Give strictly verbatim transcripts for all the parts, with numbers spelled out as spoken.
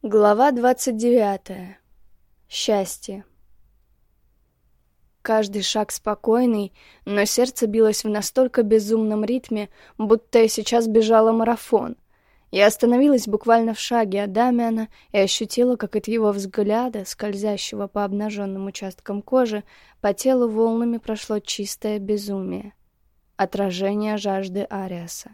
Глава двадцать девятая. Счастье. Каждый шаг спокойный, но сердце билось в настолько безумном ритме, будто я сейчас бежала марафон. Я остановилась буквально в шаге от Дамиана и ощутила, как от его взгляда, скользящего по обнаженным участкам кожи, по телу волнами прошло чистое безумие. Отражение жажды Ариаса.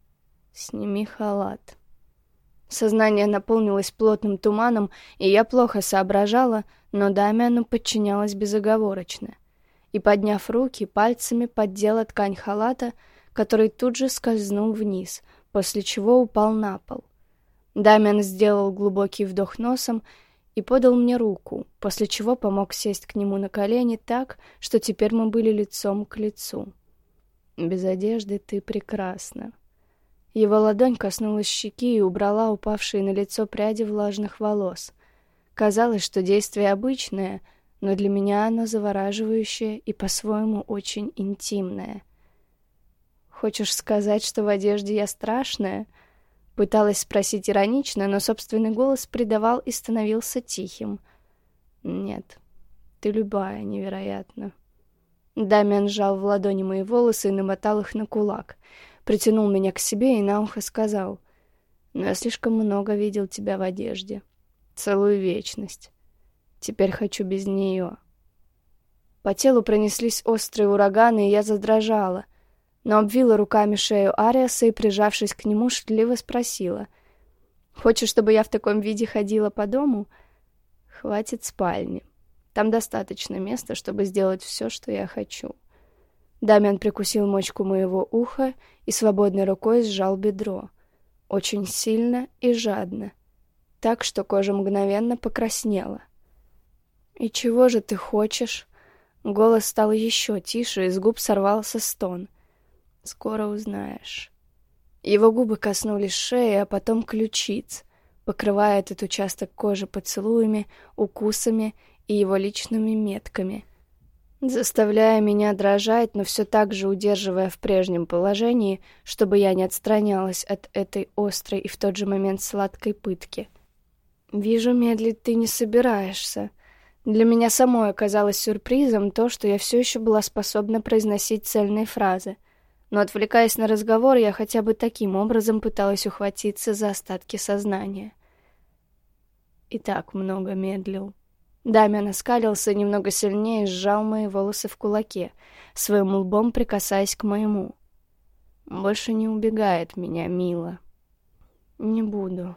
«Сними халат». Сознание наполнилось плотным туманом, и я плохо соображала, но Дамиану подчинялась безоговорочно. И, подняв руки, пальцами поддела ткань халата, который тут же скользнул вниз, после чего упал на пол. Дамиан сделал глубокий вдох носом и подал мне руку, после чего помог сесть к нему на колени так, что теперь мы были лицом к лицу. «Без одежды ты прекрасна». Его ладонь коснулась щеки и убрала упавшие на лицо пряди влажных волос. Казалось, что действие обычное, но для меня оно завораживающее и по-своему очень интимное. «Хочешь сказать, что в одежде я страшная?» Пыталась спросить иронично, но собственный голос придавал и становился тихим. «Нет, ты любая, невероятно». Дамиан сжал в ладони мои волосы и намотал их на кулак. Притянул меня к себе и на ухо сказал: «Но я слишком много видел тебя в одежде. Целую вечность. Теперь хочу без нее». По телу пронеслись острые ураганы, и я задрожала, но обвила руками шею Ариаса и, прижавшись к нему, шутливо спросила: «Хочешь, чтобы я в таком виде ходила по дому? Хватит спальни. Там достаточно места, чтобы сделать все, что я хочу». Дамиан прикусил мочку моего уха и свободной рукой сжал бедро. Очень сильно и жадно. Так, что кожа мгновенно покраснела. «И чего же ты хочешь?» Голос стал еще тише, и с губ сорвался стон. «Скоро узнаешь». Его губы коснулись шеи, а потом ключиц, покрывая этот участок кожи поцелуями, укусами и его личными метками, заставляя меня дрожать, но все так же удерживая в прежнем положении, чтобы я не отстранялась от этой острой и в тот же момент сладкой пытки. «Вижу, медлить ты не собираешься». Для меня самой оказалось сюрпризом то, что я все еще была способна произносить цельные фразы, но, отвлекаясь на разговор, я хотя бы таким образом пыталась ухватиться за остатки сознания. И так много медлил. Дамиан оскалился немного сильнее и сжал мои волосы в кулаке, своим лбом прикасаясь к моему. «Больше не убегай от меня, мила». «Не буду».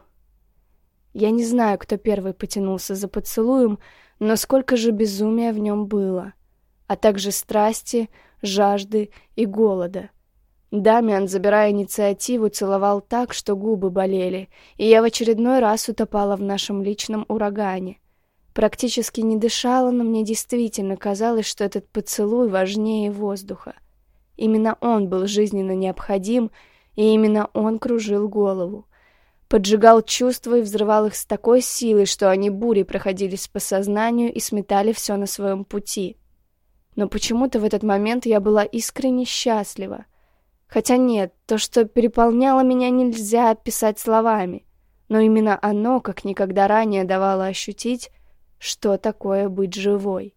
Я не знаю, кто первый потянулся за поцелуем, но сколько же безумия в нем было, а также страсти, жажды и голода. Дамиан, забирая инициативу, целовал так, что губы болели, и я в очередной раз утопала в нашем личном урагане. Практически не дышала, но мне действительно казалось, что этот поцелуй важнее воздуха. Именно он был жизненно необходим, и именно он кружил голову. Поджигал чувства и взрывал их с такой силой, что они бурей проходились по сознанию и сметали все на своем пути. Но почему-то в этот момент я была искренне счастлива. Хотя нет, то, что переполняло меня, нельзя описать словами, но именно оно, как никогда ранее, давало ощутить, что такое быть живой.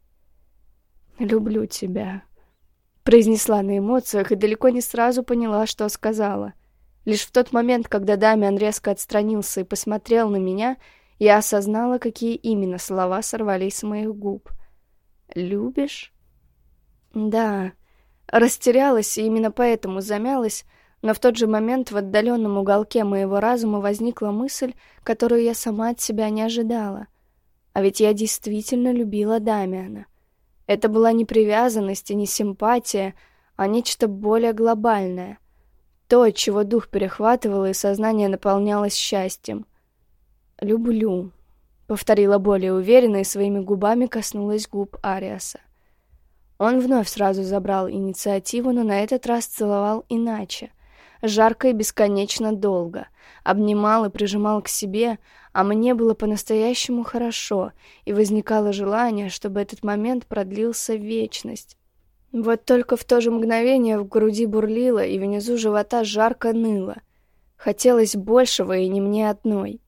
«Люблю тебя», — произнесла на эмоциях и далеко не сразу поняла, что сказала. Лишь в тот момент, когда Дамиан резко отстранился и посмотрел на меня, я осознала, какие именно слова сорвались с моих губ. «Любишь?» «Да». Растерялась и именно поэтому замялась, но в тот же момент в отдаленном уголке моего разума возникла мысль, которую я сама от себя не ожидала. А ведь я действительно любила Дамиана. Это была не привязанность и не симпатия, а нечто более глобальное. То, от чего дух перехватывало и сознание наполнялось счастьем. «Люблю», — повторила более уверенно и своими губами коснулась губ Ариаса. Он вновь сразу забрал инициативу, но на этот раз целовал иначе. Жарко и бесконечно долго. Обнимал и прижимал к себе, а мне было по-настоящему хорошо, и возникало желание, чтобы этот момент продлился вечность. Вот только в то же мгновение в груди бурлило, и внизу живота жарко ныло. Хотелось большего, и не мне одной.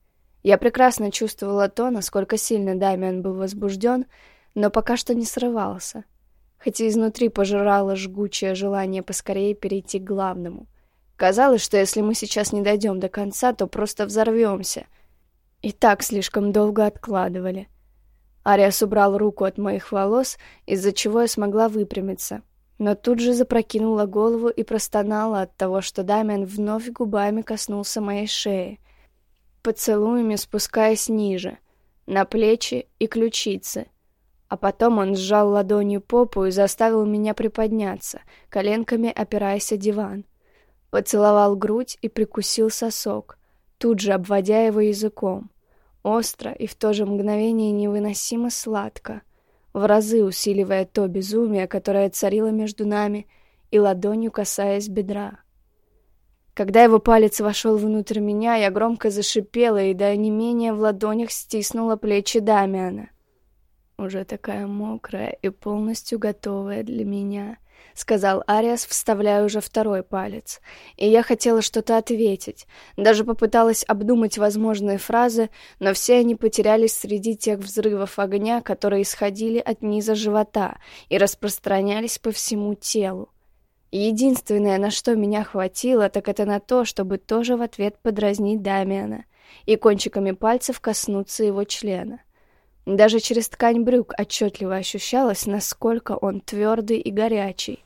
Я прекрасно чувствовала то, насколько сильно Дамиан был возбужден, но пока что не срывался. Хотя изнутри пожирало жгучее желание поскорее перейти к главному. Казалось, что если мы сейчас не дойдем до конца, то просто взорвемся. И так слишком долго откладывали. Ариас убрал руку от моих волос, из-за чего я смогла выпрямиться. Но тут же запрокинула голову и простонала от того, что Дамиан вновь губами коснулся моей шеи, поцелуями спускаясь ниже, на плечи и ключицы. А потом он сжал ладонью попу и заставил меня приподняться, коленками опираясь о диван. Поцеловал грудь и прикусил сосок, тут же обводя его языком. Остро и в то же мгновение невыносимо сладко, в разы усиливая то безумие, которое царило между нами, и ладонью касаясь бедра. Когда его палец вошел внутрь меня, я громко зашипела и до онемения в ладонях стиснула плечи Дамиана. «Уже такая мокрая и полностью готовая для меня», — сказал Ариас, вставляя уже второй палец. И я хотела что-то ответить, даже попыталась обдумать возможные фразы, но все они потерялись среди тех взрывов огня, которые исходили от низа живота и распространялись по всему телу. Единственное, на что меня хватило, так это на то, чтобы тоже в ответ подразнить Дамиана и кончиками пальцев коснуться его члена. Даже через ткань брюк отчетливо ощущалось, насколько он твердый и горячий.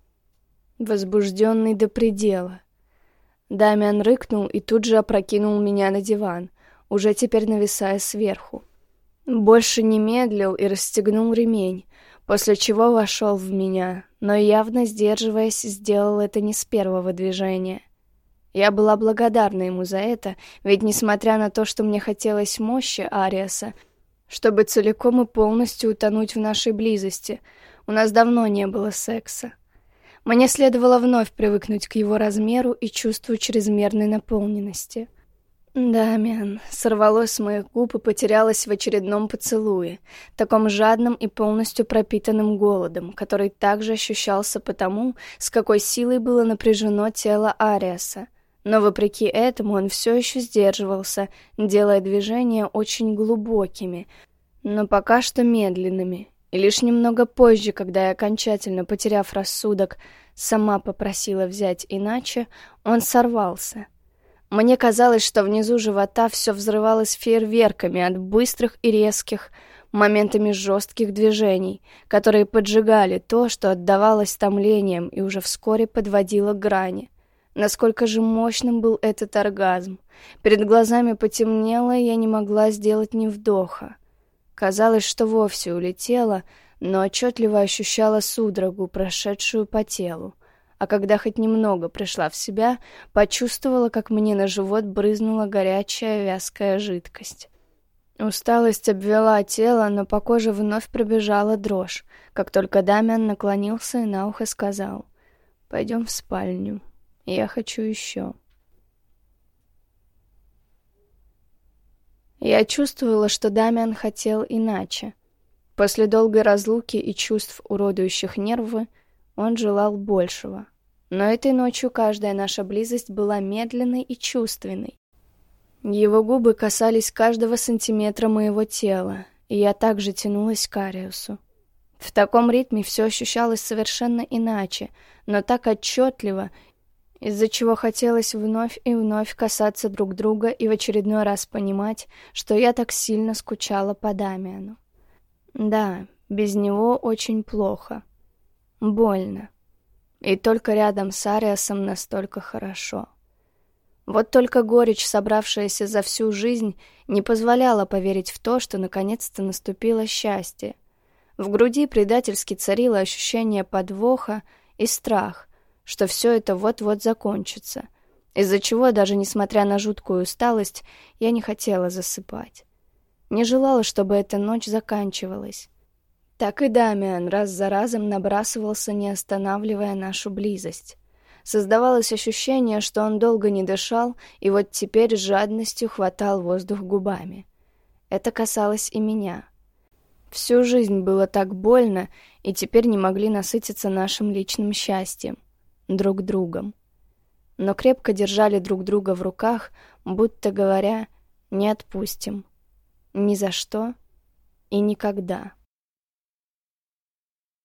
Возбужденный до предела. Дамиан рыкнул и тут же опрокинул меня на диван, уже теперь нависая сверху. Больше не медлил и расстегнул ремень, после чего вошел в меня, но явно сдерживаясь, сделал это не с первого движения. Я была благодарна ему за это, ведь несмотря на то, что мне хотелось мощи Ариаса, чтобы целиком и полностью утонуть в нашей близости, у нас давно не было секса. Мне следовало вновь привыкнуть к его размеру и чувству чрезмерной наполненности. «Дамиан», сорвалось с моих губ и потерялось в очередном поцелуе, таком жадном и полностью пропитанным голодом, который также ощущался потому, с какой силой было напряжено тело Ариаса. Но вопреки этому он все еще сдерживался, делая движения очень глубокими, но пока что медленными. И лишь немного позже, когда я, окончательно потеряв рассудок, сама попросила взять иначе, он сорвался. Мне казалось, что внизу живота все взрывалось фейерверками от быстрых и резких, моментами жестких движений, которые поджигали то, что отдавалось томлением и уже вскоре подводило к грани. Насколько же мощным был этот оргазм. Перед глазами потемнело, и я не могла сделать ни вдоха. Казалось, что вовсе улетела, но отчетливо ощущала судорогу, прошедшую по телу. А когда хоть немного пришла в себя, почувствовала, как мне на живот брызнула горячая вязкая жидкость. Усталость обвела тело, но по коже вновь пробежала дрожь, как только Дамиан наклонился и на ухо сказал: «Пойдем в спальню. Я хочу еще». Я чувствовала, что Дамиан хотел иначе. После долгой разлуки и чувств, уродующих нервы, он желал большего. Но этой ночью каждая наша близость была медленной и чувственной. Его губы касались каждого сантиметра моего тела, и я также тянулась к Ариусу. В таком ритме все ощущалось совершенно иначе, но так отчетливо, из-за чего хотелось вновь и вновь касаться друг друга и в очередной раз понимать, что я так сильно скучала по Дамиану. Да, без него очень плохо. Больно. И только рядом с Ариасом настолько хорошо. Вот только горечь, собравшаяся за всю жизнь, не позволяла поверить в то, что наконец-то наступило счастье. В груди предательски царило ощущение подвоха и страх, что все это вот-вот закончится, из-за чего, даже несмотря на жуткую усталость, я не хотела засыпать. Не желала, чтобы эта ночь заканчивалась. Так и Дамиан раз за разом набрасывался, не останавливая нашу близость. Создавалось ощущение, что он долго не дышал, и вот теперь с жадностью хватал воздух губами. Это касалось и меня. Всю жизнь было так больно, и теперь не могли насытиться нашим личным счастьем, друг другом. Но крепко держали друг друга в руках, будто говоря: не отпустим. Ни за что и никогда.